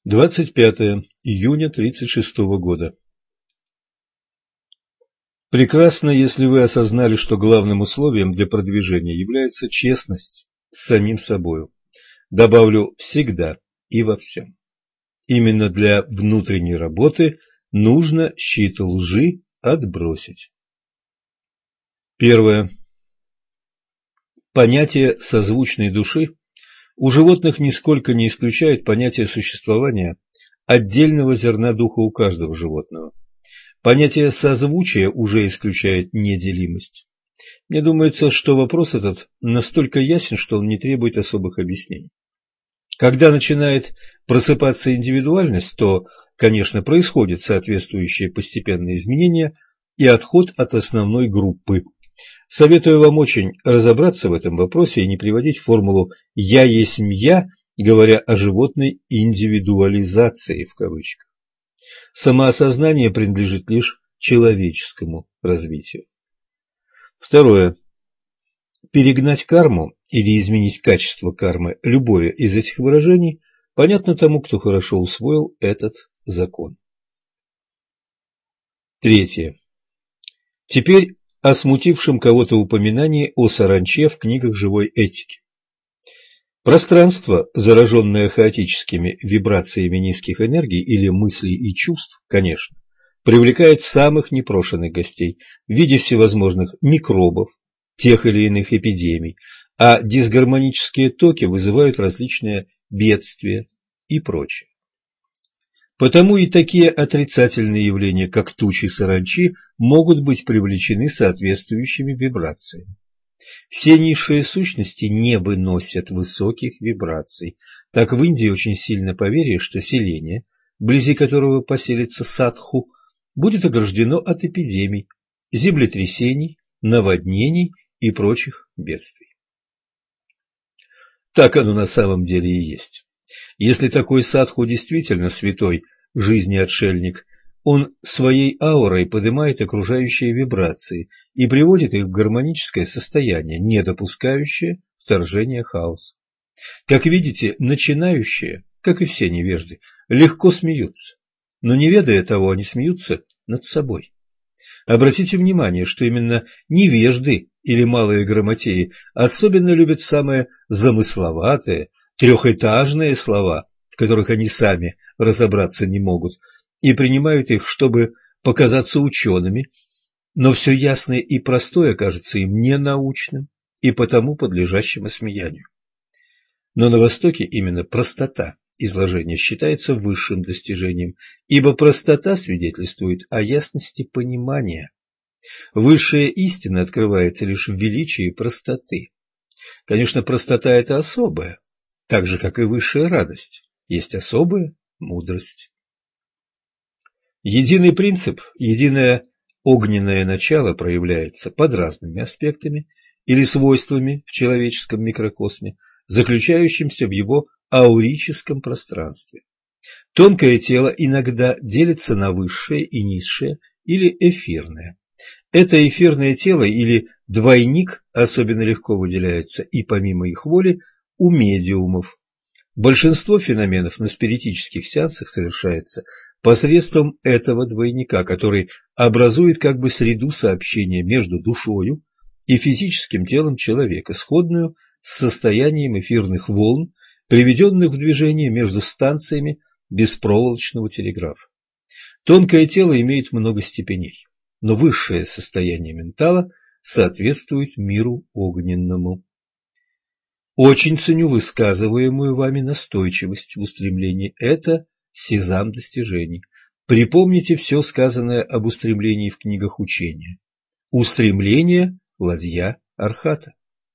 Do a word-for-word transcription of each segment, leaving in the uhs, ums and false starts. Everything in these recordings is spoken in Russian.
двадцать пятое июня тридцать шестого года. Прекрасно, если вы осознали, что главным условием для продвижения является честность с самим собою. Добавлю всегда и во всем. Именно для внутренней работы нужно щит лжи отбросить. Первое. Понятие созвучной души у животных нисколько не исключает понятие существования отдельного зерна духа у каждого животного. Понятие созвучия уже исключает неделимость. Мне думается, что вопрос этот настолько ясен, что он не требует особых объяснений. Когда начинает просыпаться индивидуальность, то, конечно, происходит соответствующее постепенное изменение и отход от основной группы. Советую вам очень разобраться в этом вопросе и не приводить формулу «я есть я», говоря о животной индивидуализации в кавычках. Самоосознание принадлежит лишь человеческому развитию. Второе. Перегнать карму или изменить качество кармы, любое из этих выражений, понятно тому, кто хорошо усвоил этот закон. Третье. Теперь о смутившем кого-то упоминании о саранче в книгах живой этики. Пространство, зараженное хаотическими вибрациями низких энергий или мыслей и чувств, конечно, привлекает самых непрошенных гостей в виде всевозможных микробов, тех или иных эпидемий, а дисгармонические токи вызывают различные бедствия и прочее. Потому и такие отрицательные явления, как тучи саранчи, могут быть привлечены соответствующими вибрациями. Все низшие сущности не выносят высоких вибраций. Так в Индии очень сильно поверие, что селение, вблизи которого поселится садху, будет ограждено от эпидемий, землетрясений, наводнений и прочих бедствий. Так оно на самом деле и есть. Если такой садху действительно святой жизни отшельник, он своей аурой поднимает окружающие вибрации и приводит их в гармоническое состояние, не допускающее вторжения хаоса. Как видите, начинающие, как и все невежды, легко смеются, но не ведая того, они смеются над собой. Обратите внимание, что именно невежды или малые грамотеи особенно любят самые замысловатые, трехэтажные слова, в которых они сами разобраться не могут, и принимают их, чтобы показаться учеными, но все ясное и простое кажется им ненаучным и потому подлежащим осмеянию. Но на Востоке именно простота изложения считается высшим достижением, ибо простота свидетельствует о ясности понимания. Высшая истина открывается лишь в величии простоты. Конечно, простота – это особая, так же, как и высшая радость, есть особая мудрость. Единый принцип, единое огненное начало проявляется под разными аспектами или свойствами в человеческом микрокосме, заключающимся в его аурическом пространстве. Тонкое тело иногда делится на высшее и низшее или эфирное. Это эфирное тело или двойник особенно легко выделяется и помимо их воли у медиумов. Большинство феноменов на спиритических сеансах совершается посредством этого двойника, который образует как бы среду сообщения между душою и физическим телом человека, сходную с состоянием эфирных волн, приведенных в движение между станциями беспроволочного телеграфа. Тонкое тело имеет много степеней, но высшее состояние ментала соответствует миру огненному. Очень ценю высказываемую вами настойчивость в устремлении. Это сезам достижений. Припомните все сказанное об устремлении в книгах учения. Устремление – ладья Архата.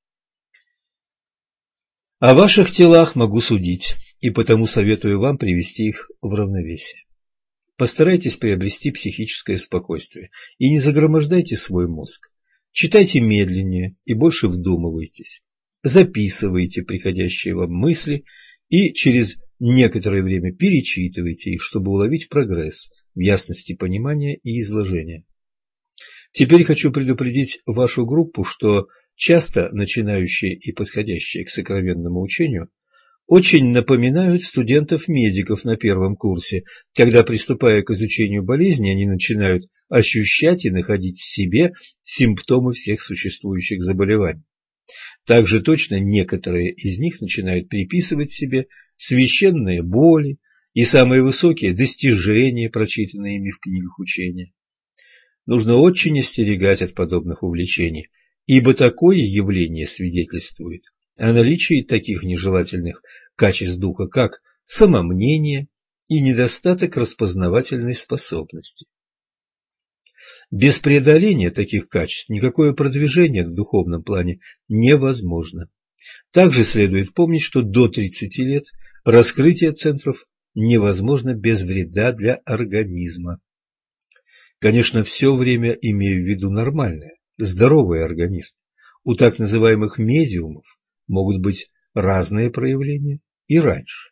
О ваших телах могу судить, и потому советую вам привести их в равновесие. Постарайтесь приобрести психическое спокойствие и не загромождайте свой мозг. Читайте медленнее и больше вдумывайтесь. Записывайте приходящие вам мысли и через некоторое время перечитывайте их, чтобы уловить прогресс в ясности понимания и изложения. Теперь хочу предупредить вашу группу, что часто начинающие и подходящие к сокровенному учению очень напоминают студентов-медиков на первом курсе, когда, приступая к изучению болезни, они начинают ощущать и находить в себе симптомы всех существующих заболеваний. Также точно некоторые из них начинают приписывать себе священные боли и самые высокие достижения, прочитанные ими в книгах учения. Нужно очень остерегать от подобных увлечений, ибо такое явление свидетельствует о наличии таких нежелательных качеств духа, как самомнение и недостаток распознавательной способности. Без преодоления таких качеств никакое продвижение на духовном плане невозможно. Также следует помнить, что до тридцати лет раскрытие центров невозможно без вреда для организма. Конечно, все время имею в виду нормальный, здоровый организм. У так называемых медиумов могут быть разные проявления и раньше.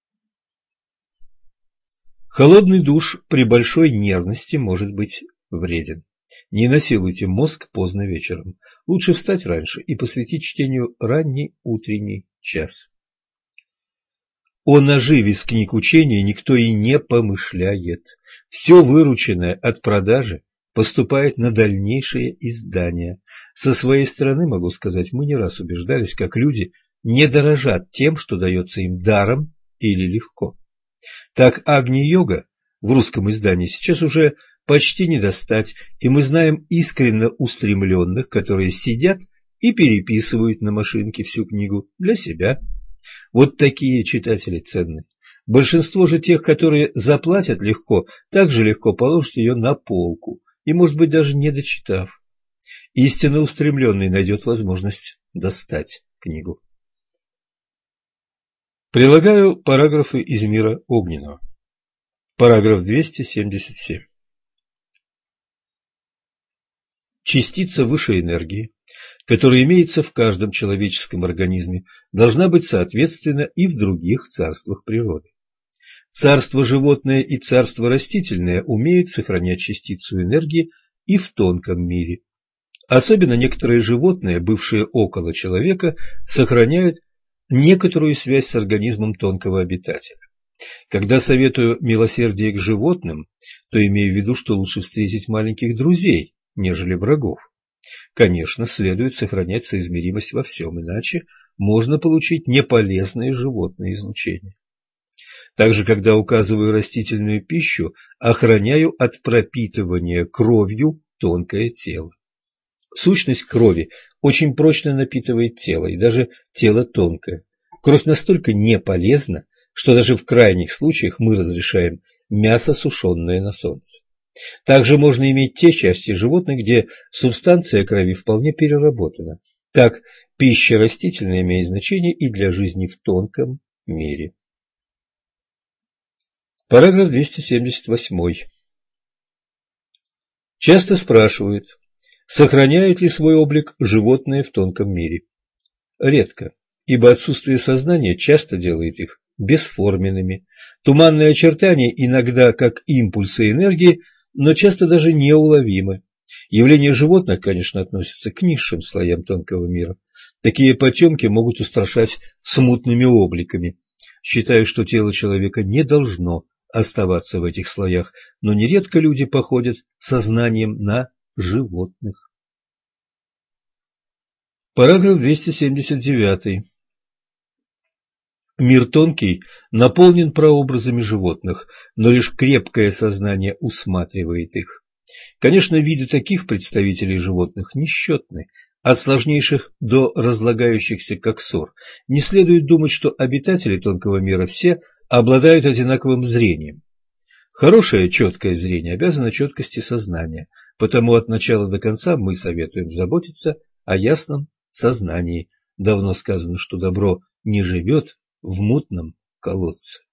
Холодный душ при большой нервности может быть вреден. Не насилуйте мозг поздно вечером. Лучше встать раньше и посвятить чтению ранний утренний час. О наживе с книг учения никто и не помышляет. Все вырученное от продажи поступает на дальнейшее издание. Со своей стороны могу сказать, мы не раз убеждались, как люди не дорожат тем, что дается им даром или легко. Так Агни-йога в русском издании сейчас уже почти не достать, и мы знаем искренне устремленных, которые сидят и переписывают на машинке всю книгу для себя. Вот такие читатели ценны. Большинство же тех, которые заплатят легко, также легко положат ее на полку, и, может быть, даже не дочитав. Истинно устремленный найдет возможность достать книгу. Прилагаю параграфы из мира огненного. Параграф двести семьдесят семь. Частица высшей энергии, которая имеется в каждом человеческом организме, должна быть соответственно и в других царствах природы. Царство животное и царство растительное умеют сохранять частицу энергии и в тонком мире. Особенно некоторые животные, бывшие около человека, сохраняют некоторую связь с организмом тонкого обитателя. Когда советую милосердие к животным, то имею в виду, что лучше встретить маленьких друзей, нежели врагов. Конечно, следует сохранять соизмеримость во всем, иначе можно получить неполезное животное излучение. Также, когда указываю растительную пищу, охраняю от пропитывания кровью тонкое тело. Сущность крови очень прочно напитывает тело, и даже тело тонкое. Кровь настолько не полезна, что даже в крайних случаях мы разрешаем мясо, сушеное на солнце. Также можно иметь те части животных, где субстанция крови вполне переработана. Так, пища растительная имеет значение и для жизни в тонком мире. Параграф двести семьдесят восемь. Часто спрашивают, сохраняют ли свой облик животные в тонком мире. Редко, ибо отсутствие сознания часто делает их бесформенными. Туманные очертания иногда как импульсы энергии, но часто даже неуловимы. Явления животных, конечно, относятся к низшим слоям тонкого мира. Такие потемки могут устрашать смутными обликами. Считаю, что тело человека не должно оставаться в этих слоях, но нередко люди походят сознанием на животных. Параграф двести семьдесят девять. Мир тонкий наполнен прообразами животных, но лишь крепкое сознание усматривает их. Конечно, виды таких представителей животных несчетны, от сложнейших до разлагающихся как ссор. Не следует думать, что обитатели тонкого мира все обладают одинаковым зрением. Хорошее четкое зрение обязано четкости сознания, потому от начала до конца мы советуем заботиться о ясном сознании. Давно сказано, что добро не живет в мутном колодце.